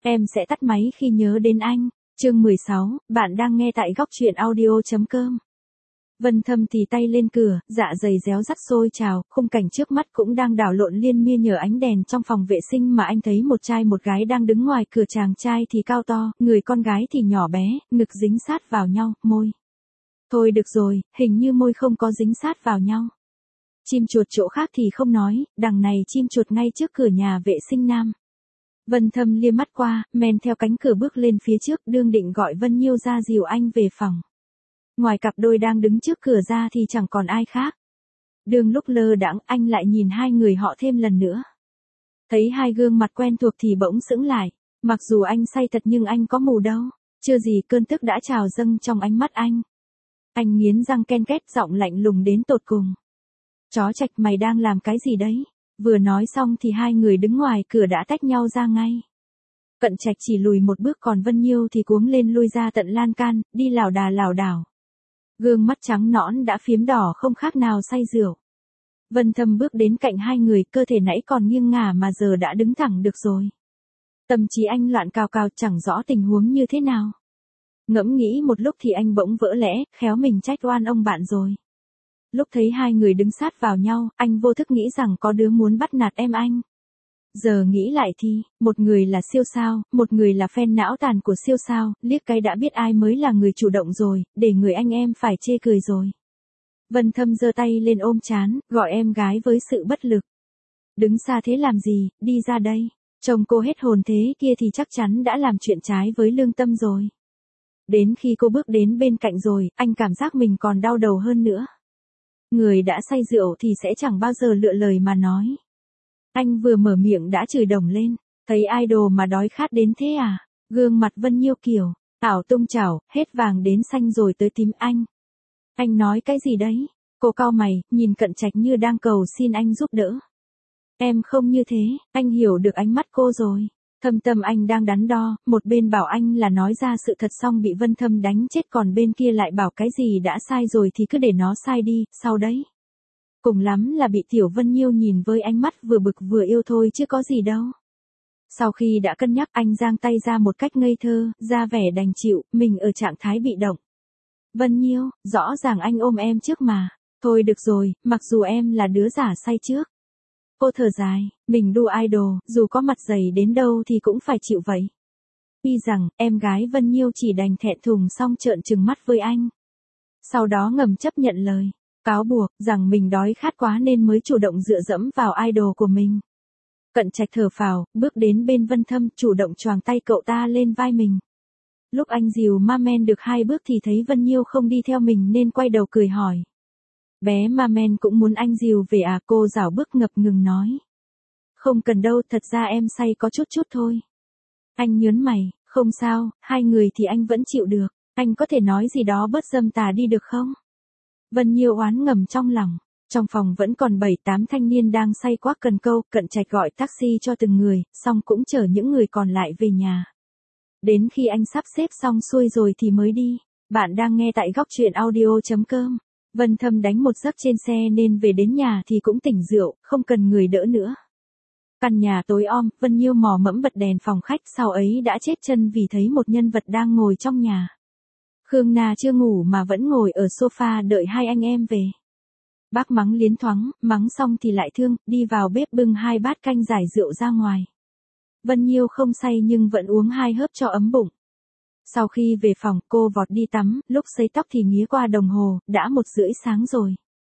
Em sẽ tắt máy khi nhớ đến anh. Chương 16, bạn đang nghe tại góc truyện audio.com. Vân Thâm thì tay lên cửa, dạ dày réo rắt sôi trào, khung cảnh trước mắt cũng đang đảo lộn liên miên nhờ ánh đèn trong phòng vệ sinh mà anh thấy một trai một gái đang đứng ngoài cửa, chàng trai thì cao to, người con gái thì nhỏ bé, ngực dính sát vào nhau, môi. Thôi được rồi, hình như môi không có dính sát vào nhau. Chim chuột chỗ khác thì không nói, đằng này chim chuột ngay trước cửa nhà vệ sinh nam. Vân Thâm liếc mắt qua, men theo cánh cửa bước lên phía trước, đương định gọi Vân Nhiêu ra dìu anh về phòng. Ngoài cặp đôi đang đứng trước cửa ra thì chẳng còn ai khác. Đương lúc lơ đãng, anh lại nhìn hai người họ thêm lần nữa. Thấy hai gương mặt quen thuộc thì bỗng sững lại. Mặc dù anh say thật nhưng anh có mù đâu. Chưa gì cơn tức đã trào dâng trong ánh mắt anh. Anh nghiến răng ken két, giọng lạnh lùng đến tột cùng. Chó Trạch, mày đang làm cái gì đấy? Vừa nói xong thì hai người đứng ngoài cửa đã tách nhau ra ngay. Cận Trạch chỉ lùi một bước, còn Vân Nhiêu thì cuống lên lui ra tận lan can, đi lảo đảo. Gương mắt trắng nõn đã phiếm đỏ không khác nào say rượu. Vân Thâm bước đến cạnh hai người, cơ thể nãy còn nghiêng ngả mà giờ đã đứng thẳng được rồi. Tâm trí anh loạn cào chẳng rõ tình huống như thế nào. Ngẫm nghĩ một lúc thì anh bỗng vỡ lẽ, khéo mình trách oan ông bạn rồi. Lúc thấy hai người đứng sát vào nhau, anh vô thức nghĩ rằng có đứa muốn bắt nạt em anh. Giờ nghĩ lại thì, một người là siêu sao, một người là fan não tàn của siêu sao, liếc cái đã biết ai mới là người chủ động rồi, để người anh em phải chê cười rồi. Vân Thâm giơ tay lên ôm trán, gọi em gái với sự bất lực. Đứng xa thế làm gì, đi ra đây. Chồng cô hết hồn thế kia thì chắc chắn đã làm chuyện trái với lương tâm rồi. Đến khi cô bước đến bên cạnh rồi, anh cảm giác mình còn đau đầu hơn nữa. Người đã say rượu thì sẽ chẳng bao giờ lựa lời mà nói. Anh vừa mở miệng đã chửi đồng lên. Thấy idol mà đói khát đến thế à? Gương mặt Vân Nhiêu kiểu ảo tung chảo, hết vàng đến xanh rồi tới tím. Anh nói cái gì đấy? Cô cau mày, nhìn Cận Trạch như đang cầu xin anh giúp đỡ. Em không như thế. Anh hiểu được ánh mắt cô rồi. Thâm tâm anh đang đắn đo, một bên bảo anh là nói ra sự thật xong bị Vân Thâm đánh chết, còn bên kia lại bảo cái gì đã sai rồi thì cứ để nó sai đi, sau đấy. Cùng lắm là bị Tiểu Vân Nhiêu nhìn với ánh mắt vừa bực vừa yêu thôi chứ có gì đâu. Sau khi đã cân nhắc, anh giang tay ra một cách ngây thơ, ra vẻ đành chịu, mình ở trạng thái bị động. Vân Nhiêu, rõ ràng anh ôm em trước mà. Thôi được rồi, mặc dù em là đứa giả say trước. Cô thở dài, mình đu idol, dù có mặt dày đến đâu thì cũng phải chịu vậy. Tuy rằng, em gái Vân Nhiêu chỉ đành thẹn thùng xong trợn trừng mắt với anh. Sau đó ngầm chấp nhận lời, cáo buộc rằng mình đói khát quá nên mới chủ động dựa dẫm vào idol của mình. Cận Trạch thở phào, bước đến bên Vân Thâm, chủ động choàng tay cậu ta lên vai mình. Lúc anh dìu Mamen được 2 bước thì thấy Vân Nhiêu không đi theo mình nên quay đầu cười hỏi. Bé Mamen cũng muốn anh dìu về à? Cô rảo bước ngập ngừng nói. Không cần đâu, thật ra em say có chút thôi. Anh nhớn mày, không sao, hai người thì anh vẫn chịu được. Anh có thể nói gì đó bớt dâm tà đi được không? Vân Nhiêu oán ngầm trong lòng. Trong phòng vẫn còn 7-8 thanh niên đang say quá cần câu. Cận Trạch gọi taxi cho từng người, xong cũng chở những người còn lại về nhà. Đến khi anh sắp xếp xong xuôi rồi thì mới đi. Bạn đang nghe tại góc truyện audio.com. Vân Thâm đánh một giấc trên xe nên về đến nhà thì cũng tỉnh rượu, không cần người đỡ nữa. Căn nhà tối om, Vân Nhiêu mò mẫm bật đèn phòng khách, sau ấy đã chết chân vì thấy một nhân vật đang ngồi trong nhà. Khương Na chưa ngủ mà vẫn ngồi ở sofa đợi hai anh em về. Bác mắng liến thoáng, mắng xong thì lại thương, đi vào bếp bưng 2 bát canh giải rượu ra ngoài. Vân Nhiêu không say nhưng vẫn uống 2 hớp cho ấm bụng. Sau khi về phòng, cô vọt đi tắm, lúc sấy tóc thì nghía qua đồng hồ, đã 1:30 sáng rồi.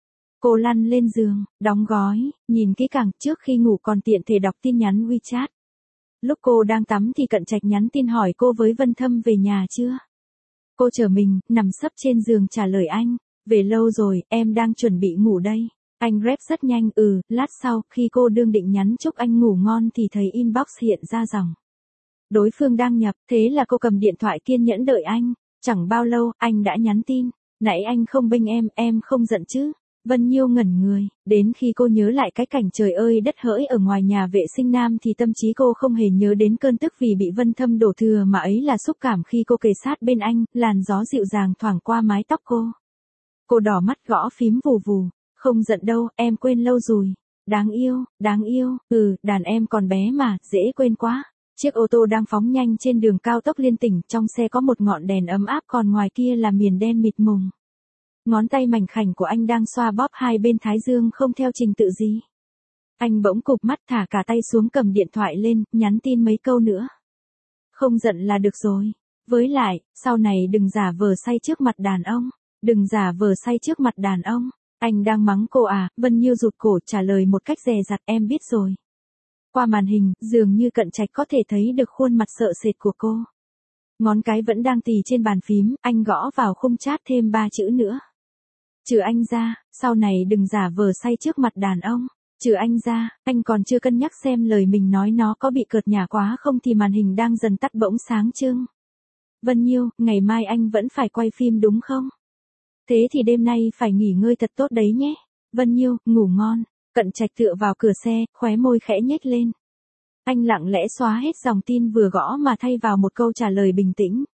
Cô lăn lên giường, đóng gói, nhìn kỹ càng, trước khi ngủ còn tiện thể đọc tin nhắn WeChat. Lúc cô đang tắm thì Cận Trạch nhắn tin hỏi cô với Vân Thâm về nhà chưa. Cô trở mình, nằm sấp trên giường trả lời anh, về lâu rồi, em đang chuẩn bị ngủ đây. Anh rep rất nhanh, lát sau, khi cô đương định nhắn chúc anh ngủ ngon thì thấy inbox hiện ra dòng. Đối phương đang nhập, thế là cô cầm điện thoại kiên nhẫn đợi anh. Chẳng bao lâu, anh đã nhắn tin. Nãy anh không bênh em không giận chứ? Vân Nhiêu ngẩn người, đến khi cô nhớ lại cái cảnh trời ơi đất hỡi ở ngoài nhà vệ sinh nam thì tâm trí cô không hề nhớ đến cơn tức vì bị Vân Thâm đổ thừa mà ấy là xúc cảm khi cô kề sát bên anh, làn gió dịu dàng thoảng qua mái tóc cô. Cô đỏ mắt gõ phím vù vù, không giận đâu, em quên lâu rồi. Đáng yêu, đàn em còn bé mà, dễ quên quá. Chiếc ô tô đang phóng nhanh trên đường cao tốc liên tỉnh, trong xe có một ngọn đèn ấm áp còn ngoài kia là miền đen mịt mùng. Ngón tay mảnh khảnh của anh đang xoa bóp hai bên thái dương không theo trình tự gì. Anh bỗng cụp mắt thả cả tay xuống cầm điện thoại lên, nhắn tin mấy câu nữa. Không giận là được rồi. Với lại, sau này đừng giả vờ say trước mặt đàn ông. Đừng giả vờ say trước mặt đàn ông. Anh đang mắng cô à? Vân Nhiêu rụt cổ trả lời một cách dè dặt, em biết rồi. Qua màn hình, dường như Cận Trạch có thể thấy được khuôn mặt sợ sệt của cô. Ngón cái vẫn đang tì trên bàn phím, anh gõ vào khung chat thêm 3 chữ nữa. Trừ anh ra, sau này đừng giả vờ say trước mặt đàn ông. Trừ anh ra, anh còn chưa cân nhắc xem lời mình nói nó có bị cợt nhả quá không thì màn hình đang dần tắt bỗng sáng trưng. Vân Nhiêu, ngày mai anh vẫn phải quay phim đúng không? Thế thì đêm nay phải nghỉ ngơi thật tốt đấy nhé. Vân Nhiêu, ngủ ngon. Cận Trạch tựa vào cửa xe, khóe môi khẽ nhếch lên. Anh lặng lẽ xóa hết dòng tin vừa gõ mà thay vào một câu trả lời bình tĩnh.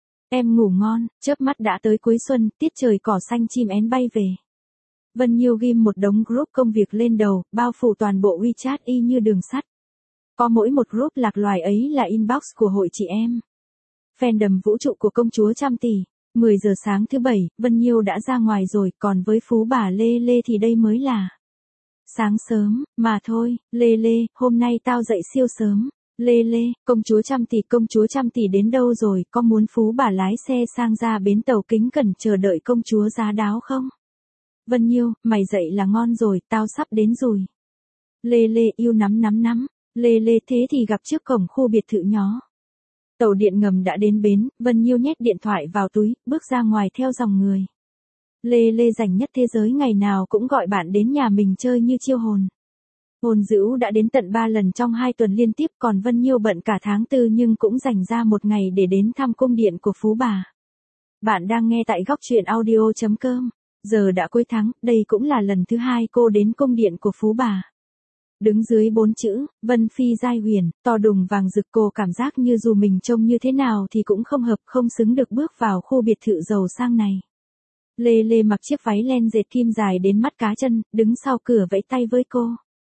Em ngủ ngon, chớp mắt đã tới cuối xuân, tiết trời cỏ xanh chim én bay về. Vân Nhiêu ghim một đống group công việc lên đầu, bao phủ toàn bộ WeChat y như đường sắt. Có mỗi một group lạc loài ấy là inbox của hội chị em. Fandom vũ trụ của công chúa trăm tỷ. 10 giờ sáng thứ Bảy, Vân Nhiêu đã ra ngoài rồi, còn với phú bà Lê Lê thì đây mới là sáng sớm, mà thôi, Lê Lê, hôm nay tao dậy siêu sớm. Lê Lê, công chúa trăm tỷ đến đâu rồi, có muốn phú bà lái xe sang ra bến tàu kính cẩn chờ đợi công chúa giá đáo không? Vân Nhiêu, mày dậy là ngon rồi, tao sắp đến rồi. Lê Lê yêu nắm. Lê Lê thế thì gặp trước cổng khu biệt thự nhỏ. Tàu điện ngầm đã đến bến, Vân Nhiêu nhét điện thoại vào túi, bước ra ngoài theo dòng người. Lê Lê rảnh nhất thế giới ngày nào cũng gọi bạn đến nhà mình chơi như chiêu hồn. Hồn dữ đã đến tận 3 lần trong 2 tuần liên tiếp, còn Vân Nhiêu bận cả tháng tư nhưng cũng dành ra một ngày để đến thăm cung điện của phú bà. Bạn đang nghe tại góc truyện audio.com. Giờ đã cuối tháng, đây cũng là lần thứ 2 cô đến cung điện của phú bà. Đứng dưới 4 chữ, Vân Phi giai huyền, to đùng vàng rực, cô cảm giác như dù mình trông như thế nào thì cũng không hợp, không xứng được bước vào khu biệt thự giàu sang này. Lê Lê mặc chiếc váy len dệt kim dài đến mắt cá chân, đứng sau cửa vẫy tay với cô.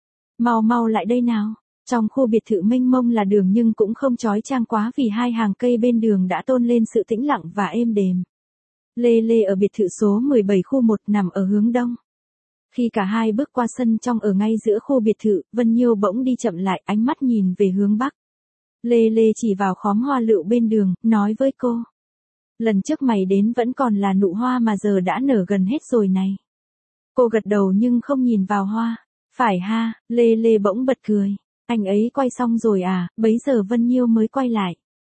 Mau lại đây nào. Trong khu biệt thự mênh mông là đường nhưng cũng không chói chang quá vì hai hàng cây bên đường đã tôn lên sự tĩnh lặng và êm đềm. Lê Lê ở biệt thự số 17 khu 1 nằm ở hướng đông. Khi cả hai bước qua sân trong ở ngay giữa khu biệt thự, Vân Nhiêu bỗng đi chậm lại, ánh mắt nhìn về hướng bắc. Lê Lê chỉ vào khóm hoa lựu bên đường, nói với cô. Lần trước mày đến vẫn còn là nụ hoa mà giờ đã nở gần hết rồi này. Cô gật đầu nhưng không nhìn vào hoa. Phải ha, Lê Lê bỗng bật cười. Anh ấy quay xong rồi à, bấy giờ Vân Nhiêu mới quay lại.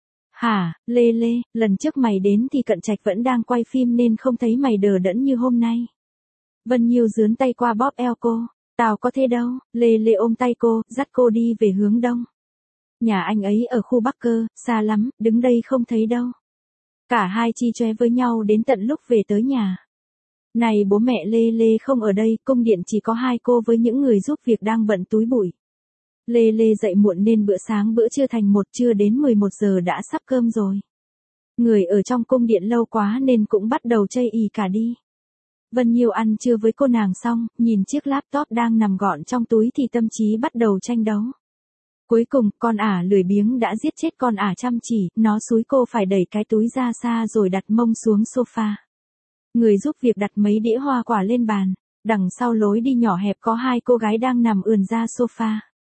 Hả, Lê Lê, lần trước mày đến thì Cận Trạch vẫn đang quay phim nên không thấy mày đờ đẫn như hôm nay. Vân Nhiêu giương tay qua bóp eo cô. Tao có thế đâu. Lê Lê ôm tay cô, dắt cô đi về hướng đông. Nhà anh ấy ở khu Bắc cơ, xa lắm, đứng đây không thấy đâu. Cả hai chi chóe với nhau đến tận lúc về tới nhà. Này bố mẹ Lê Lê không ở đây, cung điện chỉ có hai cô với những người giúp việc đang bận túi bụi. Lê Lê dậy muộn nên bữa sáng bữa trưa thành chưa đến 11 giờ đã sắp cơm rồi. Người ở trong cung điện lâu quá nên cũng bắt đầu chây ỳ cả đi. Vân Nhiêu ăn trưa với cô nàng xong, nhìn chiếc laptop đang nằm gọn trong túi thì tâm trí bắt đầu tranh đấu. Cuối cùng, con ả lười biếng đã giết chết con ả chăm chỉ, nó xúi cô phải đẩy cái túi ra xa rồi đặt mông xuống sofa. Người giúp việc đặt mấy đĩa hoa quả lên bàn, đằng sau lối đi nhỏ hẹp có hai cô gái đang nằm ườn ra sofa.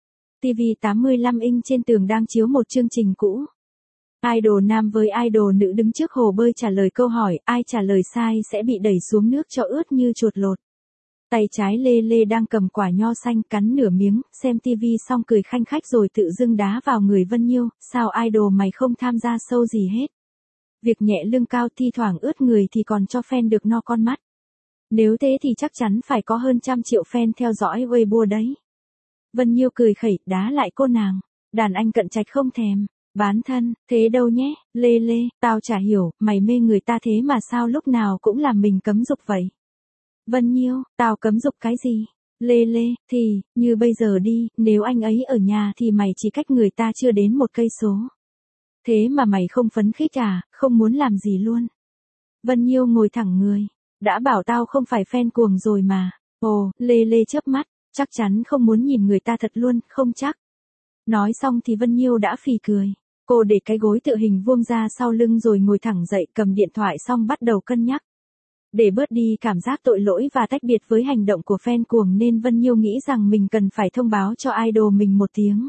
TV 85 inch trên tường đang chiếu một chương trình cũ. Idol nam với idol nữ đứng trước hồ bơi trả lời câu hỏi, ai trả lời sai sẽ bị đẩy xuống nước cho ướt như chuột lột. Tay trái Lê Lê đang cầm quả nho xanh cắn nửa miếng, xem TV xong cười khanh khách rồi tự dưng đá vào người Vân Nhiêu, sao idol mày không tham gia show gì hết. Việc nhẹ lưng cao thi thoảng ướt người thì còn cho fan được no con mắt. Nếu thế thì chắc chắn phải có hơn 100 triệu fan theo dõi Weibo đấy. Vân Nhiêu cười khẩy, đá lại cô nàng. Đàn anh Cận Trạch không thèm. Bán thân, thế đâu nhé, Lê Lê, tao chả hiểu, mày mê người ta thế mà sao lúc nào cũng làm mình cấm dục vậy. Vân Nhiêu, tao cấm dục cái gì? Lê Lê, thì, như bây giờ đi, nếu anh ấy ở nhà thì mày chỉ cách người ta chưa đến 1 cây số. Thế mà mày không phấn khích à, không muốn làm gì luôn. Vân Nhiêu ngồi thẳng người. Đã bảo tao không phải fan cuồng rồi mà. Ồ, Lê Lê chớp mắt, chắc chắn không muốn nhìn người ta thật luôn, không chắc. Nói xong thì Vân Nhiêu đã phì cười. Cô để cái gối tựa hình vuông ra sau lưng rồi ngồi thẳng dậy, cầm điện thoại xong bắt đầu cân nhắc. Để bớt đi cảm giác tội lỗi và tách biệt với hành động của fan cuồng nên Vân Nhiêu nghĩ rằng mình cần phải thông báo cho idol mình một tiếng.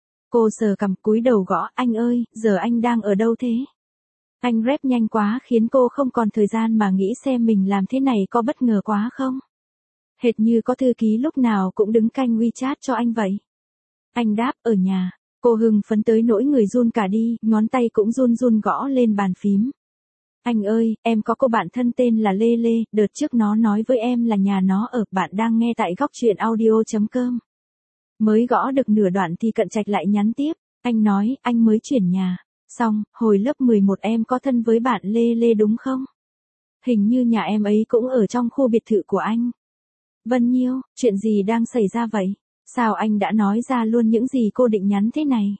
Cô sờ cằm cúi đầu gõ, anh ơi, giờ anh đang ở đâu thế? Anh rep nhanh quá khiến cô không còn thời gian mà nghĩ xem mình làm thế này có bất ngờ quá không? Hệt như có thư ký lúc nào cũng đứng canh WeChat cho anh vậy. Anh đáp, ở nhà. Cô hưng phấn tới nỗi người run cả đi, ngón tay cũng run run gõ lên bàn phím. Anh ơi, em có cô bạn thân tên là Lê Lê, đợt trước nó nói với em là nhà nó ở, bạn đang nghe tại góc truyện audio.com. Mới gõ được nửa đoạn thì Cận Trạch lại nhắn tiếp, anh nói, anh mới chuyển nhà. Xong, hồi lớp 11 em có thân với bạn Lê Lê đúng không? Hình như nhà em ấy cũng ở trong khu biệt thự của anh. Vân Nhiêu, chuyện gì đang xảy ra vậy? Sao anh đã nói ra luôn những gì cô định nhắn thế này?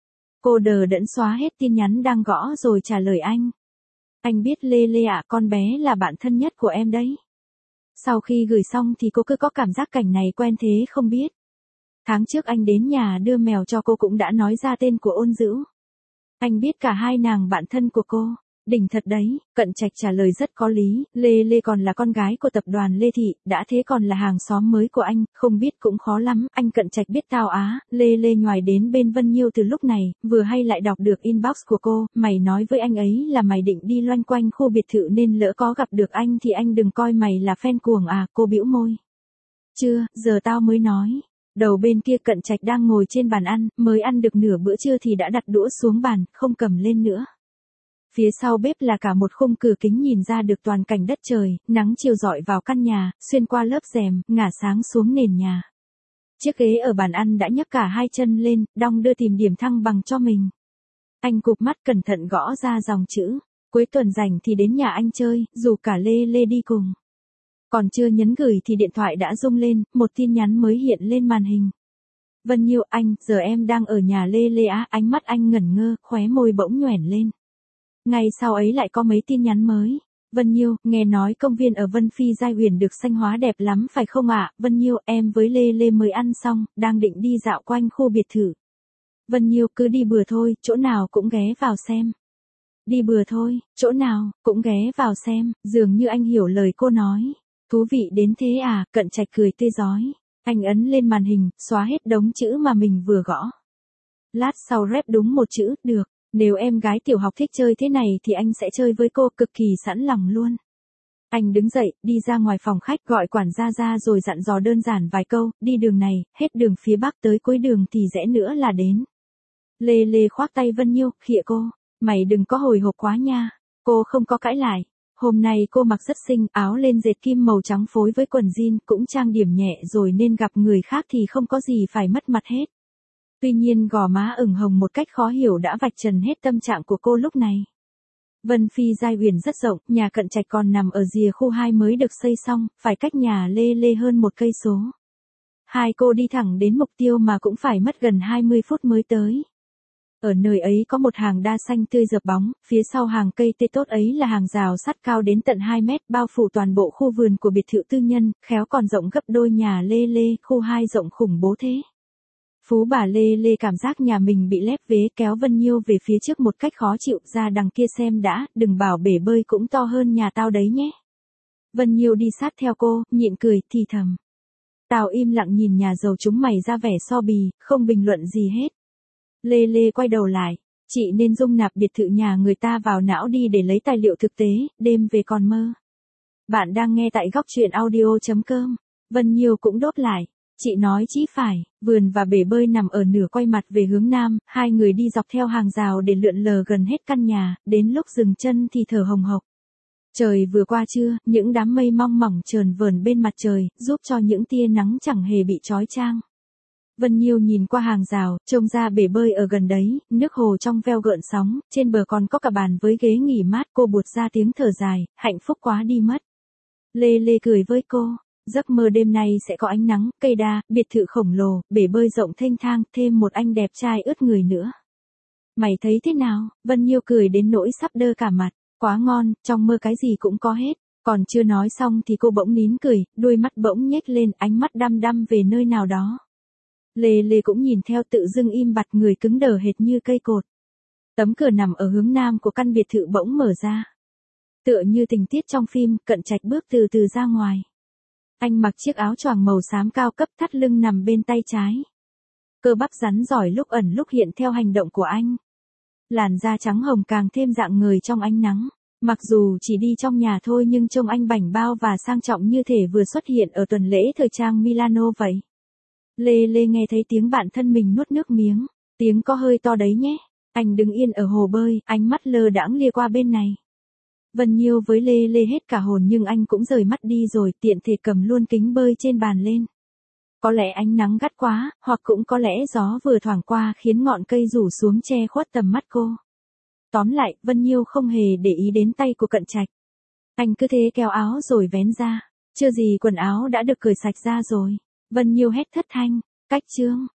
Cô đờ đẫn xóa hết tin nhắn đang gõ rồi trả lời anh. Anh biết Lê Lê ạ, con bé là bạn thân nhất của em đấy. Sau khi gửi xong thì cô cứ có cảm giác cảnh này quen thế không biết. Tháng trước anh đến nhà đưa mèo cho cô cũng đã nói ra tên của Ôn Dữ. Anh biết cả hai nàng bạn thân của cô. Đỉnh thật đấy, Cận Trạch trả lời rất có lý, Lê Lê còn là con gái của tập đoàn Lê Thị, đã thế còn là hàng xóm mới của anh, không biết cũng khó lắm, anh Cận Trạch biết tao á, Lê Lê nhoài đến bên Vân Nhiêu từ lúc này, vừa hay lại đọc được inbox của cô, mày nói với anh ấy là mày định đi loanh quanh khu biệt thự nên lỡ có gặp được anh thì anh đừng coi mày là fan cuồng à, cô bĩu môi. Chưa, giờ tao mới nói. Đầu bên kia Cận Trạch đang ngồi trên bàn ăn, mới ăn được nửa bữa trưa thì đã đặt đũa xuống bàn, không cầm lên nữa. Phía sau bếp là cả một khung cửa kính nhìn ra được toàn cảnh đất trời, nắng chiều rọi vào căn nhà, xuyên qua lớp rèm, ngả sáng xuống nền nhà. Chiếc ghế ở bàn ăn đã nhấc cả hai chân lên, đong đưa tìm điểm thăng bằng cho mình. Anh cụp mắt cẩn thận gõ ra dòng chữ, cuối tuần rảnh thì đến nhà anh chơi, dù cả Lê Lê đi cùng. Còn chưa nhấn gửi thì điện thoại đã rung lên, một tin nhắn mới hiện lên màn hình. Vân Nhiêu, anh, giờ em đang ở nhà Lê Lê á, ánh mắt anh ngẩn ngơ, khóe môi bỗng nhoẻn lên. Ngay sau ấy lại có mấy tin nhắn mới. Vân Nhiêu, nghe nói công viên ở Vân Phi Giai Huyền được xanh hóa đẹp lắm phải không ạ? Vân Nhiêu, em với Lê Lê mới ăn xong, đang định đi dạo quanh khu biệt thự. Vân Nhiêu, cứ đi bừa thôi, chỗ nào cũng ghé vào xem. Đi bừa thôi, chỗ nào cũng ghé vào xem, dường như anh hiểu lời cô nói. Thú vị đến thế à? Cận Trạch cười tươi rói. Anh ấn lên màn hình, xóa hết đống chữ mà mình vừa gõ. Lát sau rep đúng một chữ, được. Nếu em gái tiểu học thích chơi thế này thì anh sẽ chơi với cô, cực kỳ sẵn lòng luôn. Anh đứng dậy, đi ra ngoài phòng khách gọi quản gia ra rồi dặn dò đơn giản vài câu, đi đường này, hết đường phía bắc tới cuối đường thì rẽ nữa là đến. Lê Lê khoác tay Vân Nhiêu, khịa cô, mày đừng có hồi hộp quá nha. Cô không có cãi lại. Hôm nay cô mặc rất xinh, áo len dệt kim màu trắng phối với quần jean, cũng trang điểm nhẹ rồi nên gặp người khác thì không có gì phải mất mặt hết. Tuy nhiên gò má ửng hồng một cách khó hiểu đã vạch trần hết tâm trạng của cô lúc này. Vân Phi Giai Huyền rất rộng, nhà Cận Trạch còn nằm ở rìa khu 2 mới được xây xong, phải cách nhà Lê Lê hơn 1 cây số. Hai cô đi thẳng đến mục tiêu mà cũng phải mất gần 20 phút mới tới. Ở nơi ấy có một hàng đa xanh tươi rợp bóng, phía sau hàng cây tê tốt ấy là hàng rào sắt cao đến tận 2 mét bao phủ toàn bộ khu vườn của biệt thự tư nhân, khéo còn rộng gấp đôi nhà Lê Lê, khu 2 rộng khủng bố thế. Phú bà Lê Lê cảm giác nhà mình bị lép vế, kéo Vân Nhiêu về phía trước một cách khó chịu, ra đằng kia xem đã, đừng bảo bể bơi cũng to hơn nhà tao đấy nhé. Vân Nhiêu đi sát theo cô, nhịn cười, thì thầm. Tao im lặng nhìn nhà giàu chúng mày ra vẻ so bì, không bình luận gì hết. Lê Lê quay đầu lại, chị nên dung nạp biệt thự nhà người ta vào não đi để lấy tài liệu thực tế, đêm về còn mơ. Bạn đang nghe tại góc truyện audio.com. Vân Nhiêu cũng đốt lại. Chị nói chí phải, vườn và bể bơi nằm ở nửa quay mặt về hướng nam, hai người đi dọc theo hàng rào để lượn lờ gần hết căn nhà, đến lúc dừng chân thì thở hồng hộc. Trời vừa qua trưa, những đám mây mong mỏng chờn vờn bên mặt trời, giúp cho những tia nắng chẳng hề bị chói chang. Vân Nhiêu nhìn qua hàng rào, trông ra bể bơi ở gần đấy, nước hồ trong veo gợn sóng, trên bờ còn có cả bàn với ghế nghỉ mát, cô buột ra tiếng thở dài, hạnh phúc quá đi mất. Lê Lê cười với cô. Giấc mơ đêm nay sẽ có ánh nắng, cây đa, biệt thự khổng lồ, bể bơi rộng thênh thang, thêm một anh đẹp trai ướt người nữa. Mày thấy thế nào? Vân Nhiêu cười đến nỗi sắp đơ cả mặt. Quá ngon, trong mơ cái gì cũng có hết. Còn chưa nói xong thì cô bỗng nín cười, đuôi mắt bỗng nhếch lên, ánh mắt đăm đăm về nơi nào đó. Lê Lê cũng nhìn theo tự dưng im bặt, người cứng đờ hệt như cây cột. Tấm cửa nằm ở hướng nam của căn biệt thự bỗng mở ra. Tựa như tình tiết trong phim, Cận Trạch bước từ từ ra ngoài. Anh mặc chiếc áo choàng màu xám cao cấp, thắt lưng nằm bên tay trái. Cơ bắp rắn giỏi lúc ẩn lúc hiện theo hành động của anh. Làn da trắng hồng càng thêm rạng ngời trong ánh nắng. Mặc dù chỉ đi trong nhà thôi nhưng trông anh bảnh bao và sang trọng như thể vừa xuất hiện ở tuần lễ thời trang Milano vậy. Lê Lê nghe thấy tiếng bạn thân mình nuốt nước miếng. Tiếng có hơi to đấy nhé. Anh đứng yên ở hồ bơi, ánh mắt lơ đãng lia qua bên này. Vân Nhiêu với Lê Lê hết cả hồn nhưng anh cũng rời mắt đi rồi, tiện thể cầm luôn kính bơi trên bàn lên. Có lẽ ánh nắng gắt quá, hoặc cũng có lẽ gió vừa thoảng qua khiến ngọn cây rủ xuống che khuất tầm mắt cô. Tóm lại, Vân Nhiêu không hề để ý đến tay của Cận Trạch. Anh cứ thế kéo áo rồi vén ra. Chưa gì quần áo đã được cởi sạch ra rồi. Vân Nhiêu hét thất thanh, cách chương.